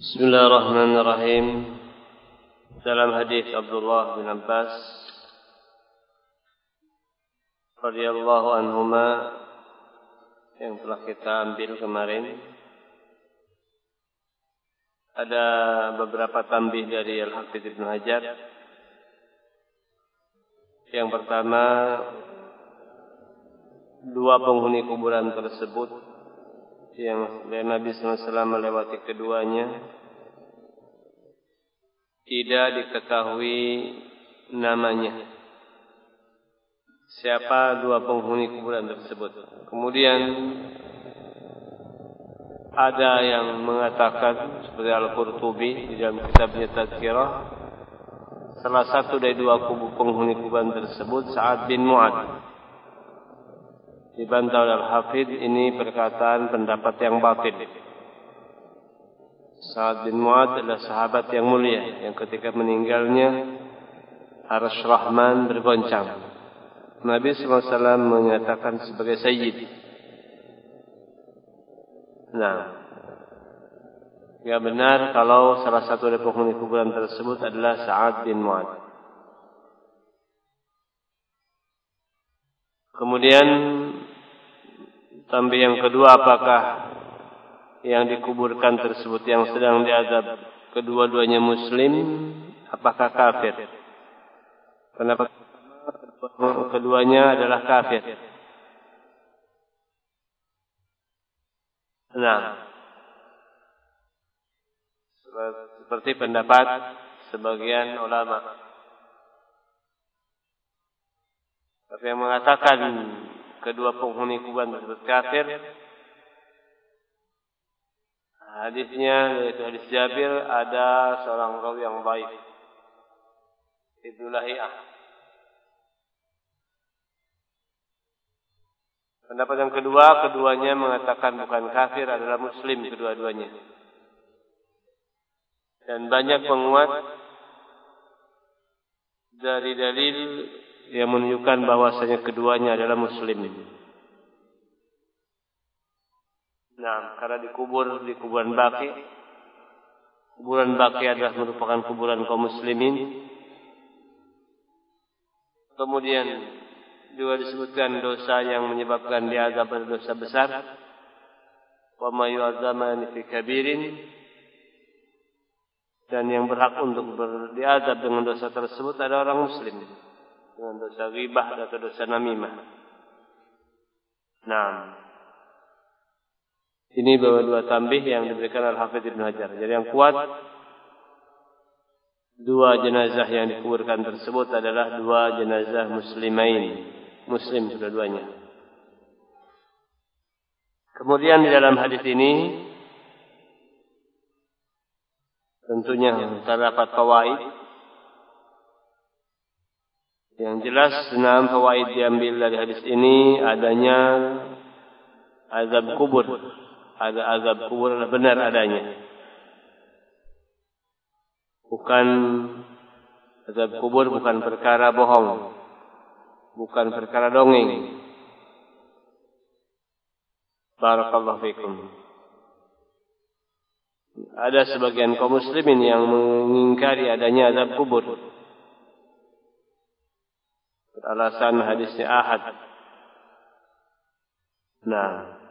Bismillahirrahmanirrahim. Dalam hadis Abdullah bin Abbas radhiyallahu anhuma yang telah kita ambil kemarin, ada beberapa tambih dari Al-Hafidz Ibnu Hajar. Yang pertama, dua penghuni kuburan tersebut yang Nabi SAW melewati keduanya, tidak diketahui namanya. Siapa dua penghuni kuburan tersebut? Kemudian ada yang mengatakan seperti Al-Qurtubi di dalam kitabnya Tazkirah, salah satu dari dua penghuni kuburan tersebut Sa'ad bin Mu'adz. Dibantah oleh Al-Hafidz, ini perkataan pendapat yang batil. Sa'ad bin Mu'adz adalah sahabat yang mulia yang ketika meninggalnya Arsy Rahman bergoncang. Nabi SAW menyatakan sebagai sayyid. Nah, ya benar kalau salah satu dari penghuni kuburan tersebut adalah Sa'ad bin Mu'adz. Kemudian tambah yang kedua, apakah yang dikuburkan tersebut yang sedang diazab kedua-duanya muslim, apakah kafir? Pendapat keduanya adalah kafir. Nah, seperti pendapat sebagian ulama. Tapi yang mengatakan kedua penghuni kuburan tersebut kafir, hadisnya yaitu hadis Jabir, ada seorang rawi yang baik, Ibnu Lahiyah. Pendapat yang kedua, keduanya mengatakan bukan kafir, adalah muslim kedua-duanya. Dan banyak penguat dari dalil yang menunjukkan bahwasanya keduanya adalah muslim. Nah, karena dikubur di kuburan Baqi. Kuburan Baqi adalah merupakan kuburan kaum muslimin. Kemudian juga disebutkan dosa yang menyebabkan diazab adalah dosa besar. Wa may yu'adzamani fi kabirin. Dan yang berhak untuk diazab dengan dosa tersebut adalah orang muslim, dengan dosa ghibah atau dosa namimah. Nah, ini dua tambih yang diberikan Al-Hafidz Ibnu Hajar. Jadi yang kuat, dua jenazah yang dikuburkan tersebut adalah dua jenazah muslimain, muslim kedua-duanya. Kemudian di dalam hadis ini tentunya terdapat fawaid. Yang jelas 6 fawaid diambil dari hadis ini, adanya azab kubur. Ada azab kubur benar adanya. Bukan azab kubur bukan perkara bohong, bukan perkara dongeng. Barakallahu fikum. Ada sebagian kaum muslimin yang mengingkari adanya azab kubur, alasan hadisnya ahad. Nah,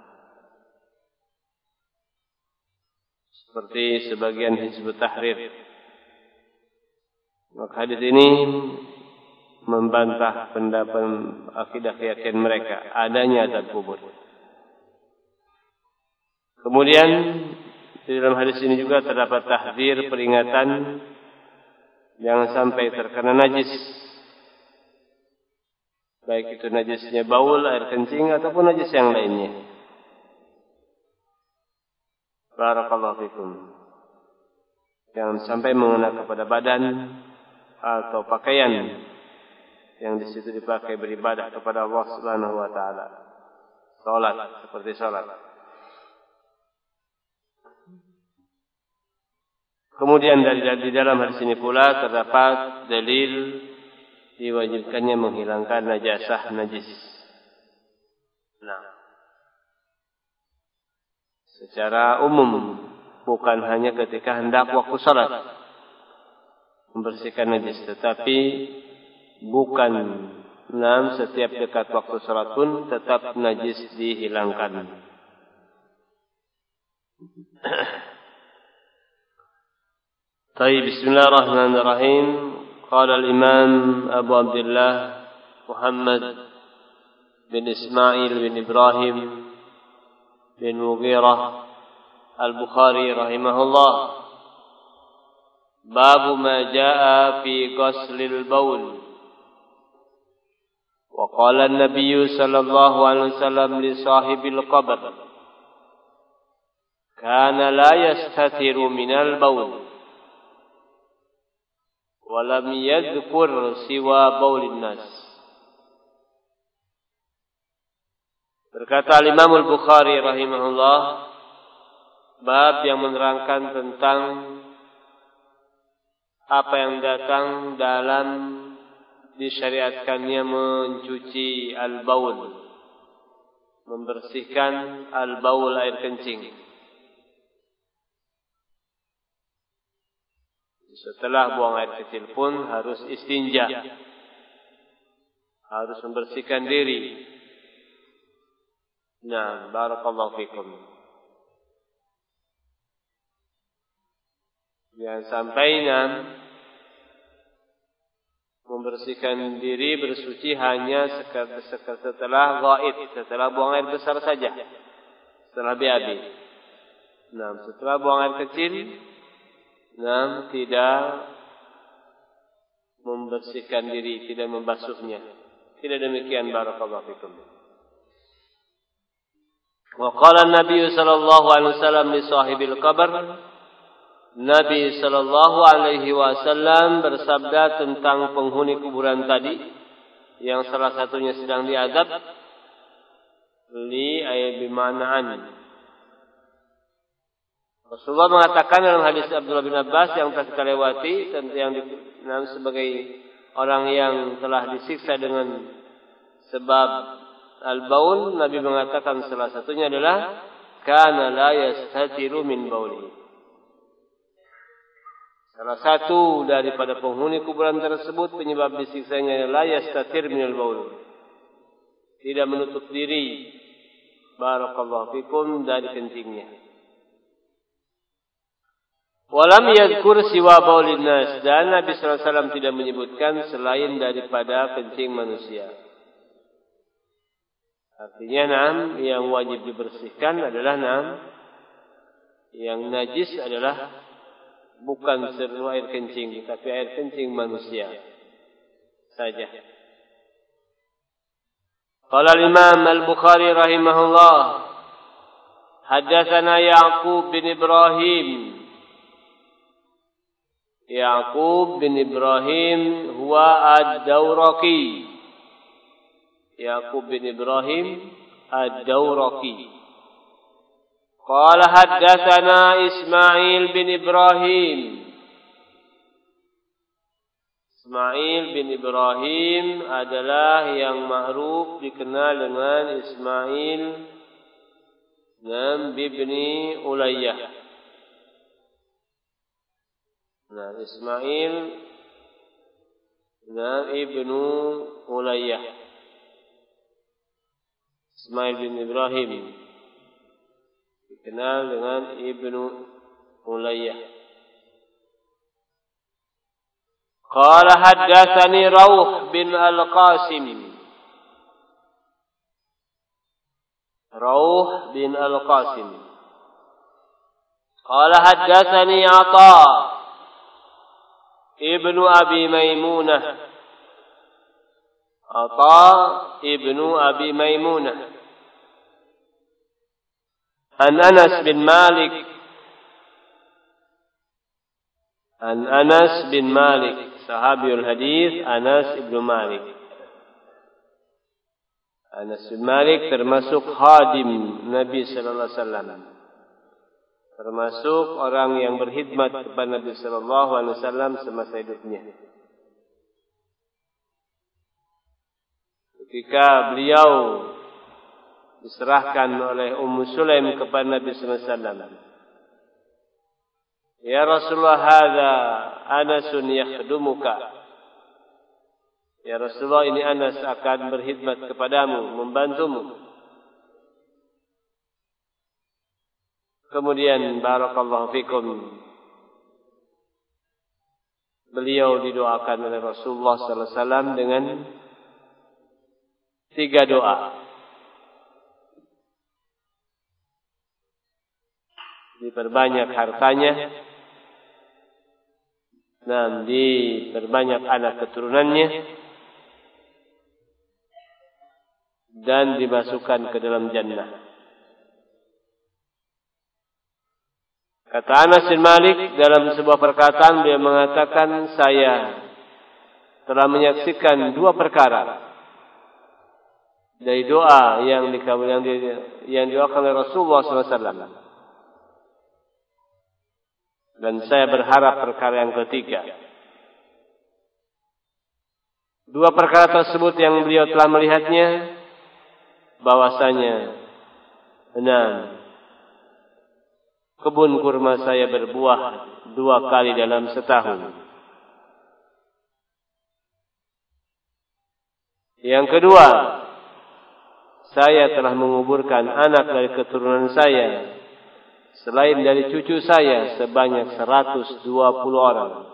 seperti sebagian Hizbut Tahrir. Maka hadis ini membantah pendapat akidah keyakinan mereka adanya azab kubur. Kemudian di dalam hadis ini juga terdapat tahdzir, peringatan jangan sampai terkena najis, baik itu najisnya baul, air kencing ataupun najis yang lainnya. Barakallahu fikum. Jangan sampai mengena kepada badan atau pakaian yang di situ dipakai beribadah kepada Allah Subhanahu wa taala. Salat, seperti salat. Kemudian di dalam hadis ini pula terdapat dalil diwajibkannya menghilangkan najasah najis. Nah, secara umum bukan hanya ketika hendak waktu salat membersihkan najis, tetapi bukan setiap dekat waktu salat pun tetap najis dihilangkan. Baik, bismillahirrahmanirrahim. Qala al-Imam Abu Abdullah Muhammad bin Ismail bin Ibrahim bin Mughirah Al-Bukhari rahimahullah, Babu ma jaa fi ghuslil baul. Wa qala an-nabiy sallallahu alaihi wasallam li sahibil qabr, kana la yastatiru minal baul wa lam yadhkur siwa baulin nas. Berkata Imam Al-Bukhari rahimahullah, bab yang menerangkan tentang apa yang datang dalam disyariatkannya mencuci al-baul, membersihkan al-baul, air kencing. Setelah buang air kecil pun harus istinja, harus membersihkan diri. Nah, barakallahu fikum. Jangan sampai membersihkan diri, bersuci hanya setelah ghaid, setelah buang air besar saja, setelah BAB. Setelah buang air kecil, tidak membersihkan diri, tidak membasuhnya. Tidak demikian, barakallahu fikum. Wa qala an-nabiy sallallahu alaihi wasallam li sahibil qabr, Nabi sallallahu alaihi wasallam bersabda tentang penghuni kuburan tadi yang salah satunya sedang diazab, li ay bimana'an. Rasulullah mengatakan dalam hadis Abdullah bin Abbas yang telah kita lewati, yang sebagai orang yang telah disiksa dengan sebab al-baul, Nabi mengatakan salah satunya adalah kana la yastatiru min bauli. Salah satu daripada penghuni kuburan tersebut penyebab disiksanya la yastatir minal baul, tidak menutup diri, barakallahu fikum, dari kencingnya. Walam yadhkur siwa baulin nas, dan Nabi sallallahu alaihi wasallam tidak menyebutkan selain daripada kencing manusia. Artinya yang wajib dibersihkan adalah yang najis adalah bukan seluruh air kencing, tapi air kencing manusia saja. Qala al-Imam Al-Bukhari rahimahullah, haddatsana Ya'qub bin Ibrahim. Ya'qub bin Ibrahim huwa ad-Dawraqi. Ya'qub bin Ibrahim ad-Dawraqi. Qala haddatsana Ismail bin Ibrahim. Ismail bin Ibrahim adalah yang ma'ruf dikenal dengan Ismail bin Ulayyah. Ismail ibnu Ulayyah. Ismail bin Ibrahim dikenal dengan Ibnu Ulayyah. Qala haddatsani Rawh bin Al-Qasim. Rawh bin Al-Qasim. Qala haddatsani Ata Ibnu Abi Maimunah. Ata Ibnu Abi Maimunah. An Anas bin Malik. An Anas bin Malik, sahabiul hadis Anas ibnu Malik. Anas bin Malik termasuk khadim Nabi sallallahu alaihi wasallam, termasuk orang yang berkhidmat kepada Nabi sallallahu alaihi wasallam semasa hidupnya. Ketika beliau diserahkan oleh Ummu Sulaim kepada Nabi sallallahu alaihi wasallam, Ya Rasulullah, hadza Anasun yakhdumuka. Ya Rasulullah, ini Anas akan berkhidmat kepadamu, membantumu. Kemudian barakallahu fikum, beliau didoakan oleh Rasulullah sallallahu alaihi wasallam dengan 3 doa. Diperbanyak hartanya, dan diperbanyak anak keturunannya, dan dimasukkan ke dalam jannah. Kata Anas bin Malik dalam sebuah perkataan, beliau mengatakan, saya telah menyaksikan 2 perkara dari doa yang didoakan oleh Rasulullah SAW. Dan saya berharap perkara yang ketiga. 2 perkara tersebut yang beliau telah melihatnya, bahwasanya 6 kebun kurma saya berbuah 2 kali dalam setahun. Yang kedua, saya telah menguburkan anak dari keturunan saya, selain dari cucu saya, sebanyak 120 orang.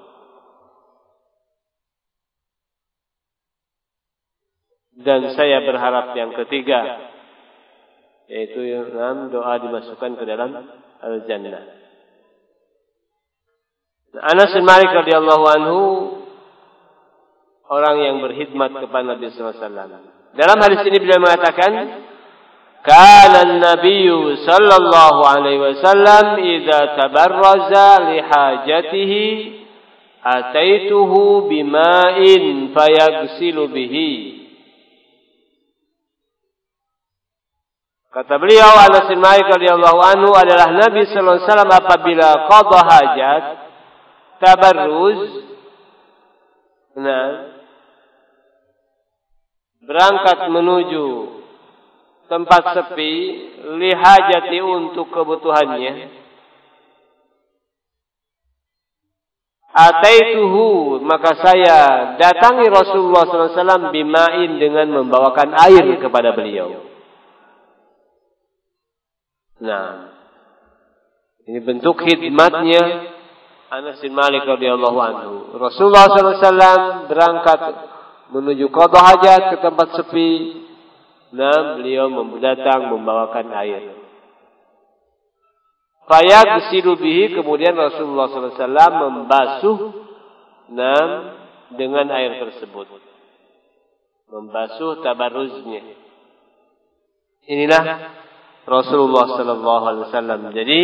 Dan saya berharap yang ketiga, yaitu doa dimasukkan ke dalam al-jannah. Anas bin Malik radhiyallahu anhu orang yang berkhidmat kepada Nabi sallallahu alaihi wasallam. Dalam hadis ini beliau mengatakan, kana an-nabiyyu sallallahu alaihi wasallam idza tabarraza li hajatihi ataituhu bima'in fayaghsilu bihi. Kata beliau, Anas bin Malik radhiyallahu anhu adalah Nabi sallallahu alaihi wasallam apabila qada hajat, tabarruz, berangkat menuju tempat sepi, lihajati untuk kebutuhannya, ataituhu, maka saya datangi Rasulullah sallallahu alaihi wasallam bima'in, dengan membawakan air kepada beliau. Nah, ini bentuk khidmatnya Anas bin Malik radhiyallahu anhu. Rasulullah sallallahu alaihi wasallam berangkat menuju qada hajat ke tempat sepi, dan beliau datang membawakan air. Fayaghsilu bihi, kemudian Rasulullah sallallahu alaihi wasallam membasuh dengan air tersebut. Membasuh tabarruznya. Inilah Rasulullah sallallahu alaihi wasallam. Jadi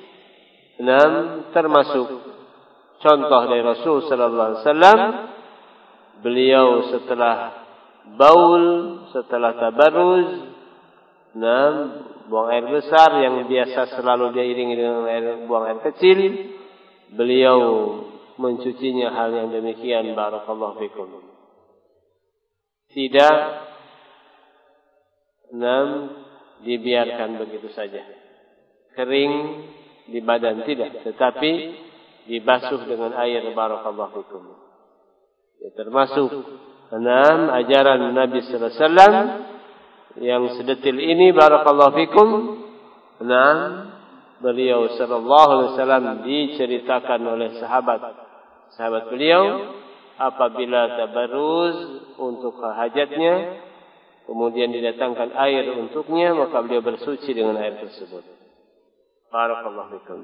termasuk contoh dari Rasul sallallahu alaihi wasallam, beliau setelah baul, setelah tabarruz, buang air besar yang biasa selalu diiringi dengan buang air kecil, beliau mencucinya hal yang demikian. Barakallahu fikum. Tidak dibiarkan begitu saja kering di badan, tidak, tetapi dibasuh dengan air. Barakallahu fikum. Ya, termasuk ajaran Nabi sallallahu alaihi wasallam yang sedetil ini. Barakallahu fikum. Beliau sallallahu alaihi wasallam diceritakan oleh sahabat beliau, apabila tabarruz untuk hajatnya, kemudian didatangkan air untuknya, maka beliau bersuci dengan air tersebut. Barakallahu fikum.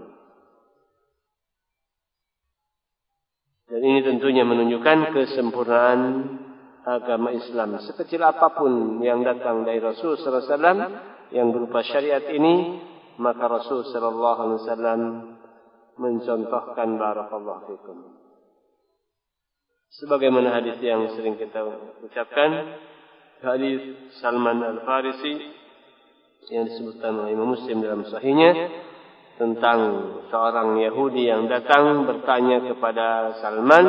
Dan ini tentunya menunjukkan kesempurnaan agama Islam. Sekecil apapun yang datang dari Rasul sallallahu alaihi wasallam yang berupa syariat ini, maka Rasul sallallahu alaihi wasallam mencontohkan. Barakallahu fikum. Sebagaimana hadis yang sering kita ucapkan, hadis Salman Al-Farisi yang disebutkan oleh Imam Muslim dalam sahihnya, tentang seorang Yahudi yang datang bertanya kepada Salman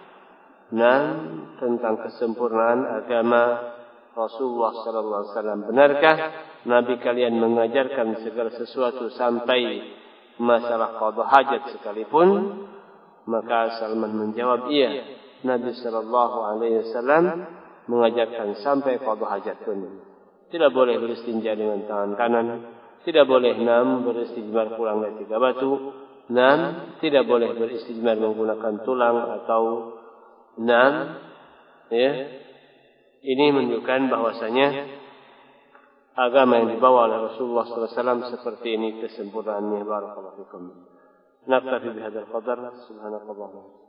tentang kesempurnaan agama Rasulullah sallallahu alaihi wasallam. Benarkah Nabi kalian mengajarkan segala sesuatu sampai masalah qada hajat sekalipun, maka Salman menjawab, iya, Nabi sallallahu alaihi wasallam mengajarkan sampai qada hajat pun. Tidak boleh beristinja dengan tangan kanan, tidak boleh beristijmar pulang dari 3 batu, tidak boleh beristijmar menggunakan tulang atau ya. Ini menunjukkan bahwasanya agama yang dibawa oleh Rasulullah SAW seperti ini kesempurnaannya. Barakallahu fikum. Naktafi bihadzal qadar. Subhanallah.